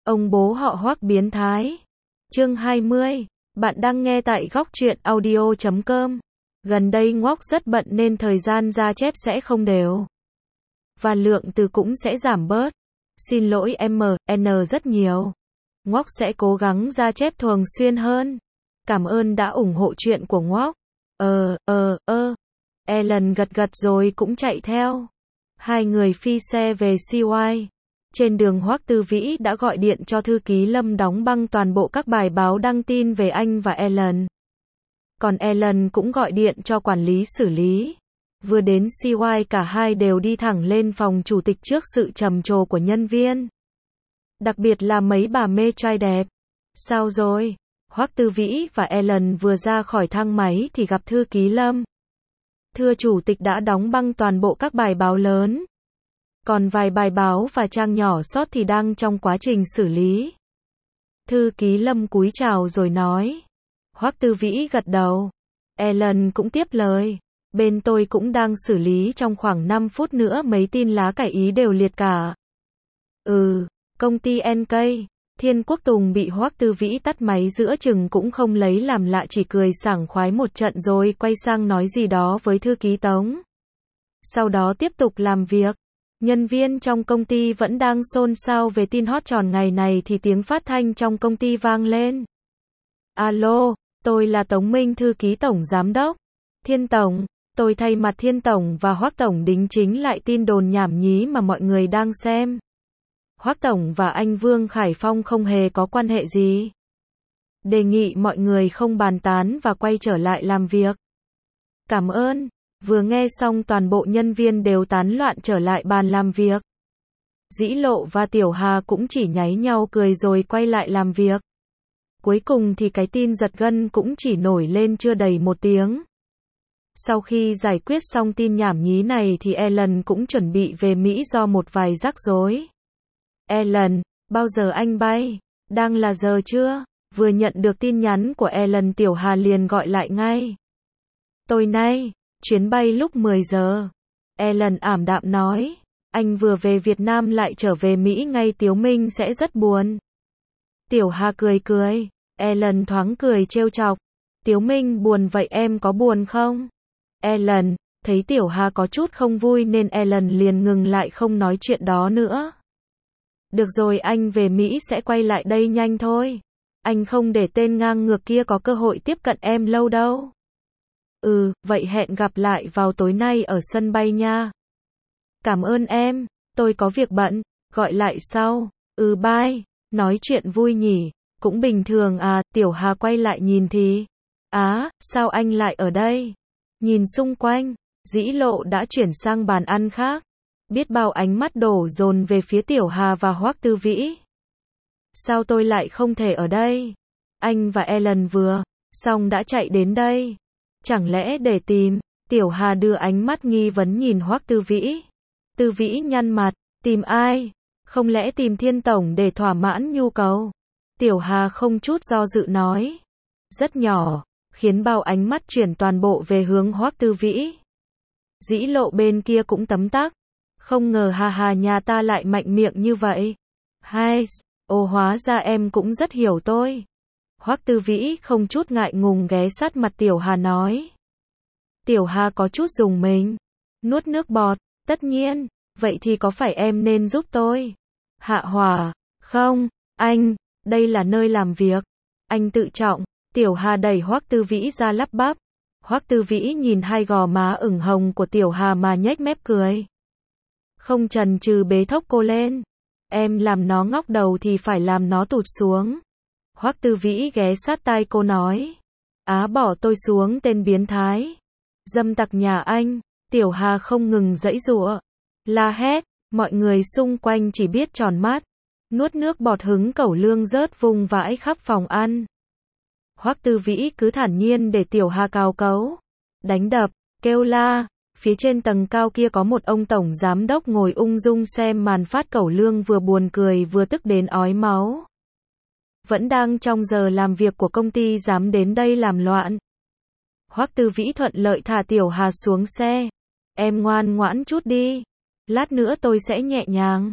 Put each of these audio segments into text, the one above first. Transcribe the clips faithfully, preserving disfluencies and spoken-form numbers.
Ông bố họ Hoắc biến thái. Chương hai mươi. Bạn đang nghe tại góc truyện audio chấm com. Gần đây Ngoóc rất bận nên thời gian ra chép sẽ không đều. Và lượng từ cũng sẽ giảm bớt. Xin lỗi em en rất nhiều. Ngoóc sẽ cố gắng ra chép thường xuyên hơn. Cảm ơn đã ủng hộ chuyện của Ngoóc. Ờ, ờ, ơ. Ellen gật gật rồi cũng chạy theo. Hai người phi xe về xê i. Trên đường Hoắc Tư Vĩ đã gọi điện cho thư ký Lâm đóng băng toàn bộ các bài báo đăng tin về anh và Ellen. Còn Ellen cũng gọi điện cho quản lý xử lý. Vừa đến xê i cả hai đều đi thẳng lên phòng chủ tịch trước sự trầm trồ của nhân viên. Đặc biệt là mấy bà mê trai đẹp. Sao rồi? Hoắc Tư Vĩ và Ellen vừa ra khỏi thang máy thì gặp thư ký Lâm. Thưa chủ tịch đã đóng băng toàn bộ các bài báo lớn. Còn vài bài báo và trang nhỏ sót thì đang trong quá trình xử lý. Thư ký Lâm cúi chào rồi nói. Hoắc Tư Vĩ gật đầu. Ellen cũng tiếp lời. Bên tôi cũng đang xử lý trong khoảng năm phút nữa mấy tin lá cải ý đều liệt cả. Ừ, công ty en ca. Thiên Quốc Tùng bị Hoắc Tư Vĩ tắt máy giữa chừng cũng không lấy làm lạ, chỉ cười sảng khoái một trận rồi quay sang nói gì đó với thư ký Tống. Sau đó tiếp tục làm việc. Nhân viên trong công ty vẫn đang xôn xao về tin hot tròn ngày này thì tiếng phát thanh trong công ty vang lên. Alo, tôi là Tống Minh, thư ký Tổng Giám đốc. Thiên Tổng, tôi thay mặt Thiên Tổng và Hoắc Tổng đính chính lại tin đồn nhảm nhí mà mọi người đang xem. Hoắc Tổng và anh Vương Khải Phong không hề có quan hệ gì. Đề nghị mọi người không bàn tán và quay trở lại làm việc. Cảm ơn. Vừa nghe xong toàn bộ nhân viên đều tán loạn trở lại bàn làm việc. Dĩ Lộ và Tiểu Hà cũng chỉ nháy nhau cười rồi quay lại làm việc. Cuối cùng thì cái tin giật gân cũng chỉ nổi lên chưa đầy một tiếng. Sau khi giải quyết xong tin nhảm nhí này thì Ellen cũng chuẩn bị về Mỹ do một vài rắc rối. Ellen, bao giờ anh bay? Đang là giờ chưa? Vừa nhận được tin nhắn của Ellen, Tiểu Hà liền gọi lại ngay. Tôi nay, chuyến bay lúc mười giờ. Ellen ảm đạm nói. Anh vừa về Việt Nam lại trở về Mỹ ngay, Tiếu Minh sẽ rất buồn. Tiểu Hà cười cười. Ellen thoáng cười trêu chọc. Tiếu Minh buồn vậy em có buồn không? Ellen, thấy Tiểu Hà có chút không vui nên Ellen liền ngừng lại không nói chuyện đó nữa. Được rồi, anh về Mỹ sẽ quay lại đây nhanh thôi. Anh không để tên ngang ngược kia có cơ hội tiếp cận em lâu đâu. Ừ, vậy hẹn gặp lại vào tối nay ở sân bay nha. Cảm ơn em, tôi có việc bận, gọi lại sau. Ừ bye, nói chuyện vui nhỉ, cũng bình thường à. Tiểu Hà quay lại nhìn thì. Á, sao anh lại ở đây? Nhìn xung quanh, Dĩ Lộ đã chuyển sang bàn ăn khác. Biết bao ánh mắt đổ dồn về phía Tiểu Hà và Hoắc Tư Vĩ. Sao tôi lại không thể ở đây? Anh và Ellen vừa xong đã chạy đến đây. Chẳng lẽ để tìm? Tiểu Hà đưa ánh mắt nghi vấn nhìn Hoắc Tư Vĩ. Tư Vĩ nhăn mặt, tìm ai? Không lẽ tìm Thiên Tổng để thỏa mãn nhu cầu? Tiểu Hà không chút do dự nói. Rất nhỏ, khiến bao ánh mắt chuyển toàn bộ về hướng Hoắc Tư Vĩ. Dĩ Lộ bên kia cũng tấm tắc. Không ngờ hà hà nhà ta lại mạnh miệng như vậy. Hai, ồ hóa ra em cũng rất hiểu tôi. Hoắc Tư Vĩ không chút ngại ngùng ghé sát mặt Tiểu Hà nói. Tiểu Hà có chút rùng mình. Nuốt nước bọt, tất nhiên, vậy thì có phải em nên giúp tôi? Hạ Hòa, không, anh, đây là nơi làm việc. Anh tự trọng. Tiểu Hà đẩy Hoắc Tư Vĩ ra lắp bắp. Hoắc Tư Vĩ nhìn hai gò má ửng hồng của Tiểu Hà mà nhếch mép cười. Không chần chừ bế thốc cô lên. Em làm nó ngóc đầu thì phải làm nó tụt xuống. Hoắc Tư Vĩ ghé sát tai cô nói. Á, bỏ tôi xuống tên biến thái. Dâm tặc nhà anh. Tiểu Hà không ngừng giãy giụa. La hét. Mọi người xung quanh chỉ biết tròn mắt. Nuốt nước bọt hứng cẩu lương rớt vung vãi khắp phòng ăn. Hoắc Tư Vĩ cứ thản nhiên để Tiểu Hà cào cấu. Đánh đập, kêu la. Phía trên tầng cao kia có một ông tổng giám đốc ngồi ung dung xem màn phát cẩu lương, vừa buồn cười vừa tức đến ói máu. Vẫn đang trong giờ làm việc của công ty dám đến đây làm loạn. Hoắc Tư Vĩ thuận lợi thả Tiểu Hà xuống xe. Em ngoan ngoãn chút đi. Lát nữa tôi sẽ nhẹ nhàng.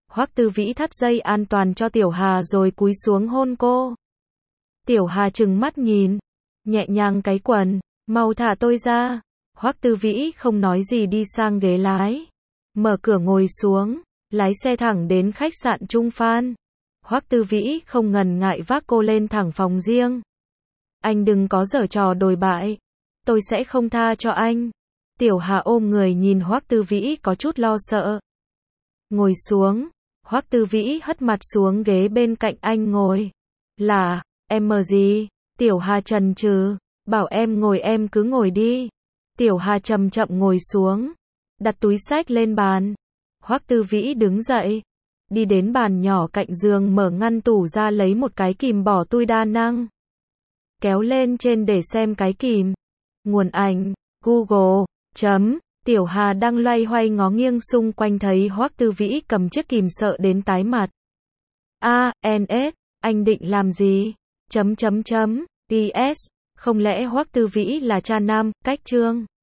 Hoắc Tư Vĩ thắt dây an toàn cho Tiểu Hà rồi cúi xuống hôn cô. Tiểu Hà trừng mắt nhìn, nhẹ nhàng cái quần, mau thả tôi ra. Hoắc Tư Vĩ không nói gì đi sang ghế lái, mở cửa ngồi xuống, lái xe thẳng đến khách sạn Trung Phan. Hoắc Tư Vĩ không ngần ngại vác cô lên thẳng phòng riêng. Anh đừng có giở trò đồi bại, tôi sẽ không tha cho anh. Tiểu Hà ôm người nhìn Hoắc Tư Vĩ có chút lo sợ. Ngồi xuống, Hoắc Tư Vĩ hất mặt xuống ghế bên cạnh anh ngồi. Là, em mờ gì? Tiểu Hà chần chừ, bảo em ngồi em cứ ngồi đi. Tiểu Hà chậm chậm ngồi xuống, đặt túi xách lên bàn. Hoắc Tư Vĩ đứng dậy, đi đến bàn nhỏ cạnh giường mở ngăn tủ ra lấy một cái kìm bỏ tui đa năng. Kéo lên trên để xem cái kìm. Nguồn ảnh, Google, chấm. Tiểu Hà đang loay hoay ngó nghiêng xung quanh thấy Hoắc Tư Vĩ cầm chiếc kìm sợ đến tái mặt. A, N S, anh định làm gì? Chấm chấm chấm, P S, không lẽ Hoắc Tư Vĩ là cha nam, cách chương.